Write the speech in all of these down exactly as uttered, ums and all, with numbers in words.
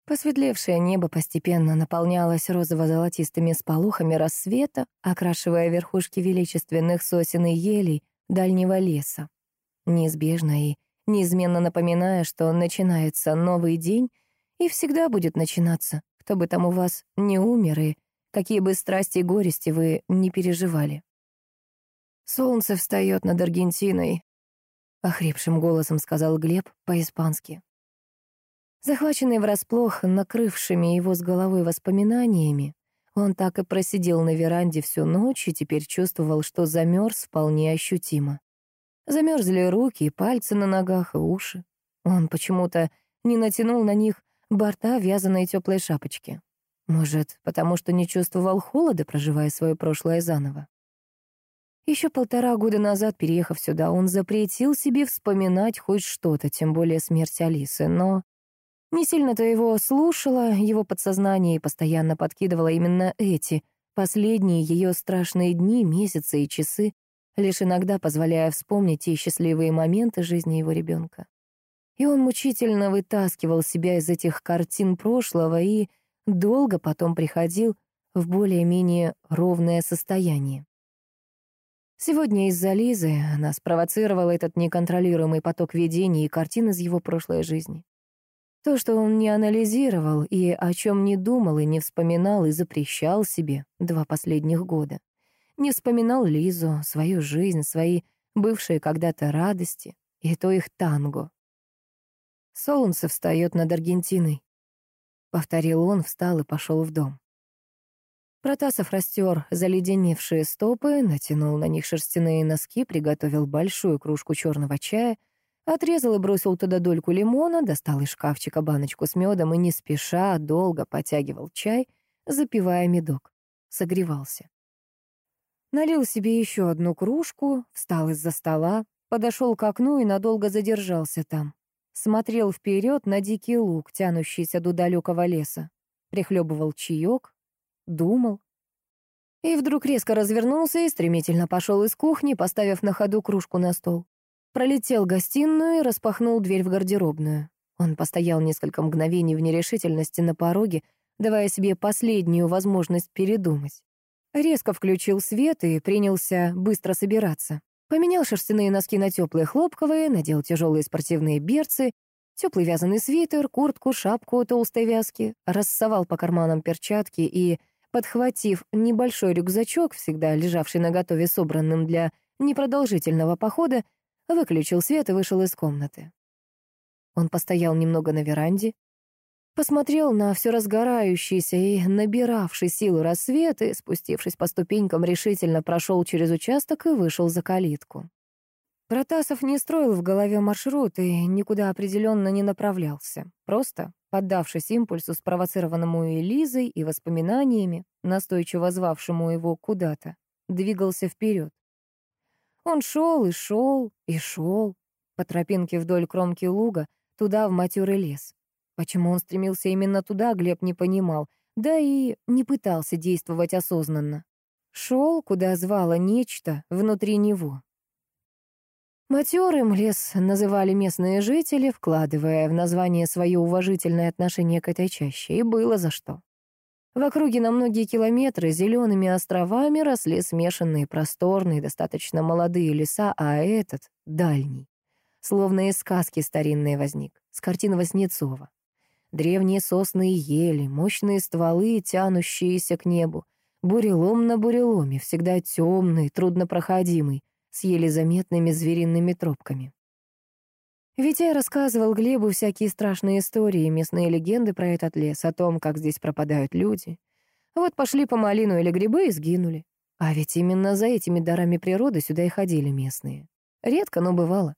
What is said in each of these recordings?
Посветлевшее небо постепенно наполнялось розово-золотистыми сполохами рассвета, окрашивая верхушки величественных сосен и елей дальнего леса, неизбежно и неизменно напоминая, что начинается новый день и всегда будет начинаться, кто бы там у вас не умер и какие бы страсти и горести вы не переживали. «Солнце встает над Аргентиной», — охрипшим голосом сказал Глеб по-испански. Захваченный врасплох накрывшими его с головой воспоминаниями, он так и просидел на веранде всю ночь и теперь чувствовал, что замерз вполне ощутимо. Замерзли руки и пальцы на ногах и уши. Он почему-то не натянул на них борта вязаной теплой шапочки. Может, потому что не чувствовал холода, проживая свое прошлое заново. Еще полтора года назад, переехав сюда, он запретил себе вспоминать хоть что-то, тем более смерть Алисы, но не сильно-то его слушало, его подсознание и постоянно подкидывало именно эти, последние ее страшные дни, месяцы и часы, лишь иногда позволяя вспомнить те счастливые моменты жизни его ребенка. И он мучительно вытаскивал себя из этих картин прошлого и долго потом приходил в более-менее ровное состояние. Сегодня из-за Лизы она спровоцировала этот неконтролируемый поток видений и картин из его прошлой жизни. То, что он не анализировал и о чем не думал и не вспоминал и запрещал себе два последних года. Не вспоминал Лизу, свою жизнь, свои бывшие когда-то радости и то их танго. «Солнце встает над Аргентиной», — повторил он, встал и пошел в дом. Протасов растер заледеневшие стопы, натянул на них шерстяные носки, приготовил большую кружку черного чая, отрезал и бросил туда дольку лимона, достал из шкафчика баночку с медом и не спеша долго потягивал чай, запивая медок. Согревался. Налил себе еще одну кружку, встал из-за стола, подошел к окну и надолго задержался там. Смотрел вперед на дикий луг, тянущийся до далекого леса. Прихлебывал чаек, думал. И вдруг резко развернулся и стремительно пошел из кухни, поставив на ходу кружку на стол. Пролетел гостиную и распахнул дверь в гардеробную. Он постоял несколько мгновений в нерешительности на пороге, давая себе последнюю возможность передумать. Резко включил свет и принялся быстро собираться. Поменял шерстяные носки на теплые хлопковые, надел тяжелые спортивные берцы, теплый вязаный свитер, куртку, шапку толстой вязки, рассовал по карманам перчатки и, подхватив небольшой рюкзачок, всегда лежавший наготове собранным для непродолжительного похода, выключил свет и вышел из комнаты. Он постоял немного на веранде, посмотрел на все разгорающийся и набиравший силу рассвет и, спустившись по ступенькам, решительно прошел через участок и вышел за калитку. Протасов не строил в голове маршрут и никуда определенно не направлялся. Просто, поддавшись импульсу, спровоцированному и Лизой, и воспоминаниями, настойчиво звавшему его куда-то, двигался вперед. Он шел и шел и шел по тропинке вдоль кромки луга, туда, в матерый лес. Почему он стремился именно туда, Глеб не понимал, да и не пытался действовать осознанно. Шел, куда звало нечто внутри него. Матерым лес называли местные жители, вкладывая в название свое уважительное отношение к этой чаще, и было за что. В округе на многие километры зелеными островами росли смешанные, просторные, достаточно молодые леса, а этот — дальний. Словно из сказки старинной возник, с картины Васнецова. Древние сосны и ели, мощные стволы, тянущиеся к небу. Бурелом на буреломе, всегда темный, труднопроходимый, с еле заметными звериными тропками. Витя рассказывал Глебу всякие страшные истории, местные легенды про этот лес, о том, как здесь пропадают люди. Вот пошли по малину или грибы и сгинули. А ведь именно за этими дарами природы сюда и ходили местные. Редко, но бывало.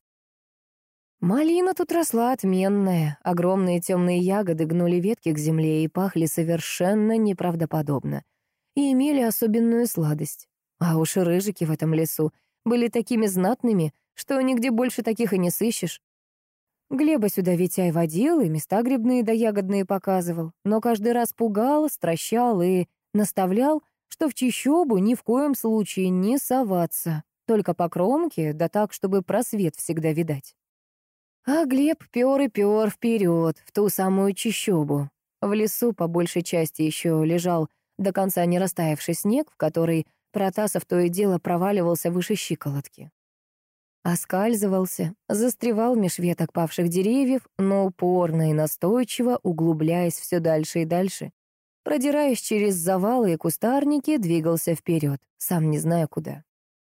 Малина тут росла отменная, огромные темные ягоды гнули ветки к земле и пахли совершенно неправдоподобно, и имели особенную сладость. А уж рыжики в этом лесу были такими знатными, что нигде больше таких и не сыщешь. Глеба сюда Витяй водил и места грибные да ягодные показывал, но каждый раз пугал, стращал и наставлял, что в чащобу ни в коем случае не соваться, только по кромке, да так, чтобы просвет всегда видать. А Глеб пёр и пёр вперед, в ту самую чащобу. В лесу по большей части еще лежал до конца не растаявший снег, в который Протасов то и дело проваливался выше щиколотки. Оскальзывался, застревал меж веток павших деревьев, но упорно и настойчиво, углубляясь все дальше и дальше, продираясь через завалы и кустарники, двигался вперед, сам не зная куда.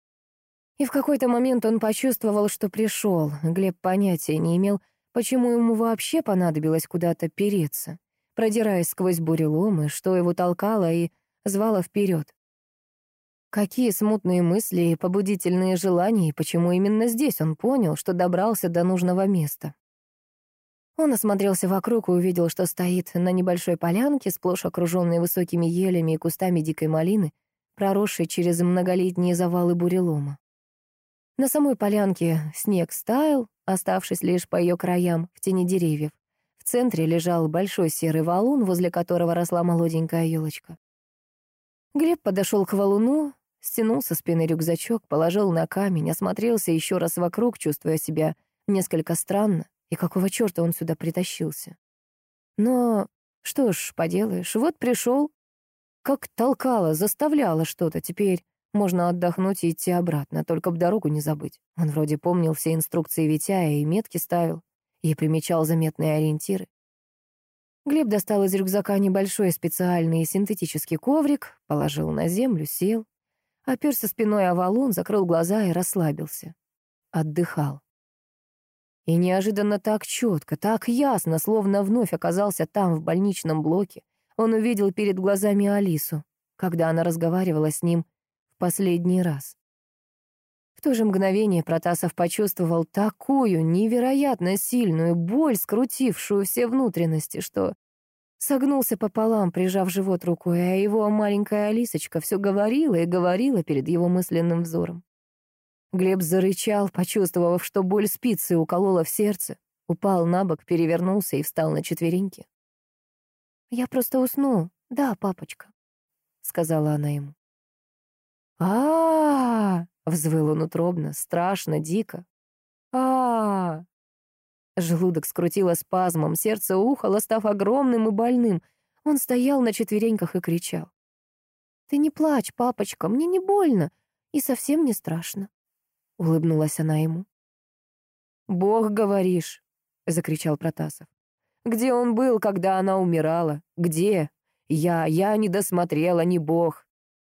И в какой-то момент он почувствовал, что пришел. Глеб понятия не имел, почему ему вообще понадобилось куда-то переться, продираясь сквозь буреломы, что его толкало и звало вперед. Какие смутные мысли и побудительные желания, и почему именно здесь он понял, что добрался до нужного места. Он осмотрелся вокруг и увидел, что стоит на небольшой полянке, сплошь окруженной высокими елями и кустами дикой малины, проросшей через многолетние завалы бурелома. На самой полянке снег стаял, оставшись лишь по ее краям, в тени деревьев. В центре лежал большой серый валун, возле которого росла молоденькая елочка. Глеб подошел к валуну, стянул со спины рюкзачок, положил на камень, осмотрелся еще раз вокруг, чувствуя себя несколько странно, и какого черта он сюда притащился. Но что ж поделаешь, вот пришел, как толкало, заставляло что-то, теперь можно отдохнуть и идти обратно, только б дорогу не забыть. Он вроде помнил все инструкции Витяя и метки ставил, и примечал заметные ориентиры. Глеб достал из рюкзака небольшой специальный синтетический коврик, положил на землю, сел, оперся спиной о валун, закрыл глаза и расслабился. Отдыхал. И неожиданно так четко, так ясно, словно вновь оказался там, в больничном блоке, он увидел перед глазами Алису, когда она разговаривала с ним в последний раз. В то же мгновение Протасов почувствовал такую невероятно сильную боль, скрутившую все внутренности, что согнулся пополам, прижав живот рукой, а его маленькая Алисочка все говорила и говорила перед его мысленным взором. Глеб зарычал, почувствовав, что боль спицы уколола в сердце, упал на бок, перевернулся и встал на четвереньки. «Я просто усну, да, папочка», — сказала она ему. а, -а, -а взвыл он утробно, страшно, дико. а, -а, -а Желудок скрутило спазмом, сердце ухало, став огромным и больным. Он стоял на четвереньках и кричал. «Ты не плачь, папочка, мне не больно и совсем не страшно», — улыбнулась она ему. «Бог, говоришь», — закричал Протасов. «Где он был, когда она умирала? Где? Я, я не досмотрела, не Бог.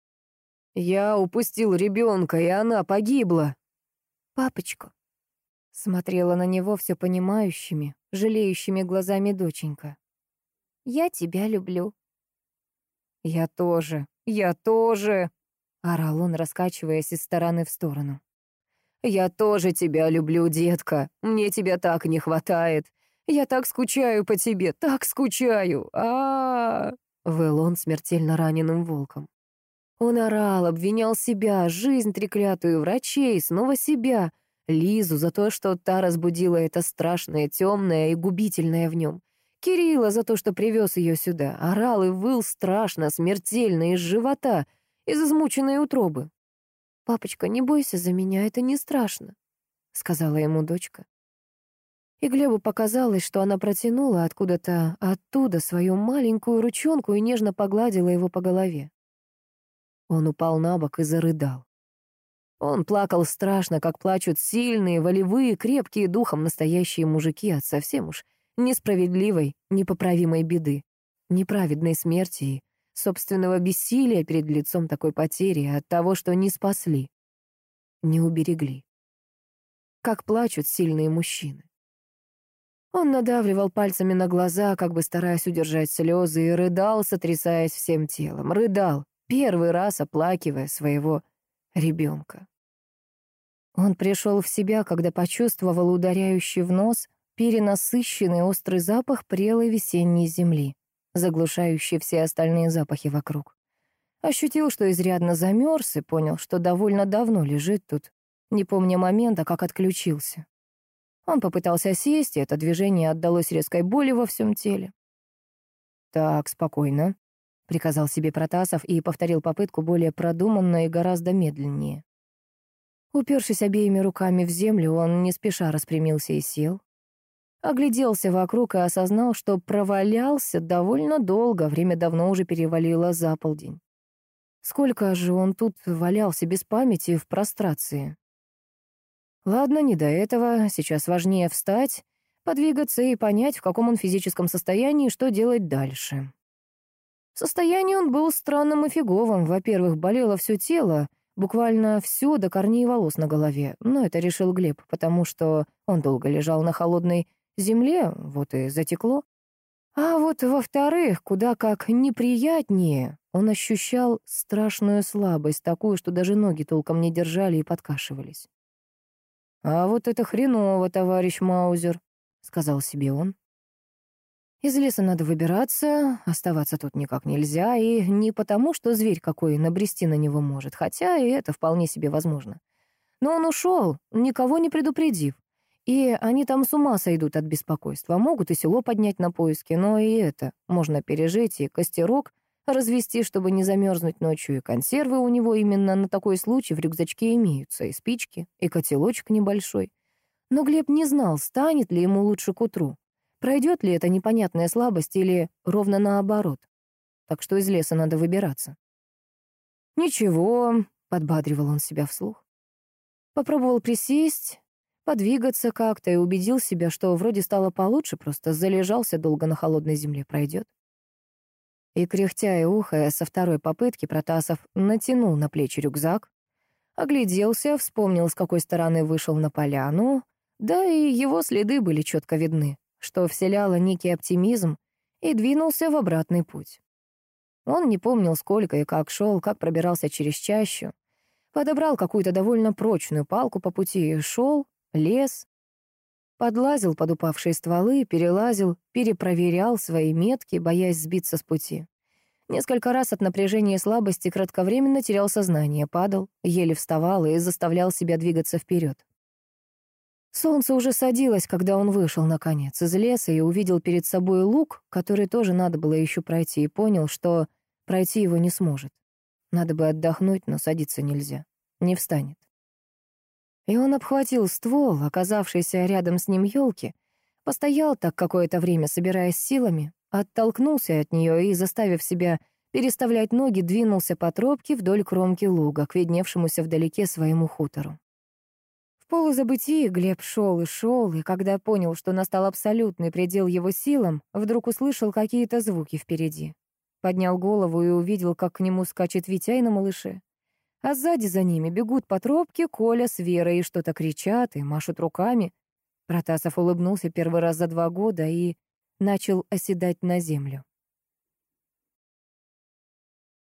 Я упустил ребенка, и она погибла». «Папочка», — смотрела на него все понимающими, жалеющими глазами доченька. «Я тебя люблю». «Я тоже, я тоже», — орал он, раскачиваясь из стороны в сторону. «Я тоже тебя люблю, детка. Мне тебя так не хватает. Я так скучаю по тебе, так скучаю. А-а-а!» — выл он смертельно раненым волком. Он орал, обвинял себя, жизнь треклятую, врачей, снова себя, Лизу за то, что та разбудила это страшное, темное и губительное в нем. Кирилла за то, что привез ее сюда. Орал и выл страшно, смертельно, из живота, из измученной утробы. «Папочка, не бойся за меня, это не страшно», — сказала ему дочка. И Глебу показалось, что она протянула откуда-то оттуда свою маленькую ручонку и нежно погладила его по голове. Он упал на бок и зарыдал. Он плакал страшно, как плачут сильные, волевые, крепкие духом настоящие мужики от совсем уж несправедливой, непоправимой беды, неправедной смерти и собственного бессилия перед лицом такой потери от того, что не спасли, не уберегли. Как плачут сильные мужчины. Он надавливал пальцами на глаза, как бы стараясь удержать слезы, и рыдал, сотрясаясь всем телом. Рыдал, первый раз оплакивая своего ребенка. Он пришел в себя, когда почувствовал ударяющий в нос перенасыщенный острый запах прелой весенней земли, заглушающий все остальные запахи вокруг. Ощутил, что изрядно замерз, и понял, что довольно давно лежит тут, не помня момента, как отключился. Он попытался сесть, и это движение отдалось резкой боли во всем теле. «Так, спокойно», — приказал себе Протасов и повторил попытку более продуманно и гораздо медленнее. Упершись обеими руками в землю, он не спеша распрямился и сел. Огляделся вокруг и осознал, что провалялся довольно долго, время давно уже перевалило за полдень. Сколько же он тут валялся без памяти в прострации? Ладно, не до этого, сейчас важнее встать, подвигаться и понять, в каком он физическом состоянии и что делать дальше. В состоянии он был странным и фиговым. Во-первых, болело все тело, буквально все до корней волос на голове. Но это решил Глеб, потому что он долго лежал на холодной земле, вот и затекло. А вот во-вторых, куда как неприятнее, он ощущал страшную слабость, такую, что даже ноги толком не держали и подкашивались. «А вот это хреново, товарищ Маузер», — сказал себе он. «Из леса надо выбираться, оставаться тут никак нельзя, и не потому, что зверь какой набрести на него может, хотя и это вполне себе возможно. Но он ушел, никого не предупредив. И они там с ума сойдут от беспокойства, могут и село поднять на поиски, но и это можно пережить, и костерок развести, чтобы не замерзнуть ночью, и консервы у него именно на такой случай в рюкзачке имеются, и спички, и котелочек небольшой. Но Глеб не знал, станет ли ему лучше к утру, пройдет ли эта непонятная слабость или ровно наоборот. Так что из леса надо выбираться. «Ничего», — подбадривал он себя вслух. Попробовал присесть, подвигаться как-то и убедил себя, что вроде стало получше, просто залежался долго на холодной земле, пройдет. И, кряхтя и ухая, со второй попытки Протасов натянул на плечи рюкзак, огляделся, вспомнил, с какой стороны вышел на поляну, да и его следы были четко видны, что вселяло некий оптимизм, и двинулся в обратный путь. Он не помнил, сколько и как шел, как пробирался через чащу, подобрал какую-то довольно прочную палку по пути и шел, лез, подлазил под упавшие стволы, перелазил, перепроверял свои метки, боясь сбиться с пути. Несколько раз от напряжения и слабости кратковременно терял сознание, падал, еле вставал и заставлял себя двигаться вперед. Солнце уже садилось, когда он вышел, наконец, из леса и увидел перед собой луг, который тоже надо было еще пройти, и понял, что пройти его не сможет. Надо бы отдохнуть, но садиться нельзя, не встанет. И он обхватил ствол, оказавшийся рядом с ним елки, постоял так какое-то время, собираясь силами, оттолкнулся от нее и, заставив себя переставлять ноги, двинулся по тропке вдоль кромки луга, к видневшемуся вдалеке своему хутору. В полузабытии Глеб шел и шел, и когда понял, что настал абсолютный предел его силам, вдруг услышал какие-то звуки впереди. Поднял голову и увидел, как к нему скачет Витяй на малыше. А сзади за ними бегут по тропке Коля с Верой и что-то кричат и машут руками. Протасов улыбнулся первый раз за два года и начал оседать на землю.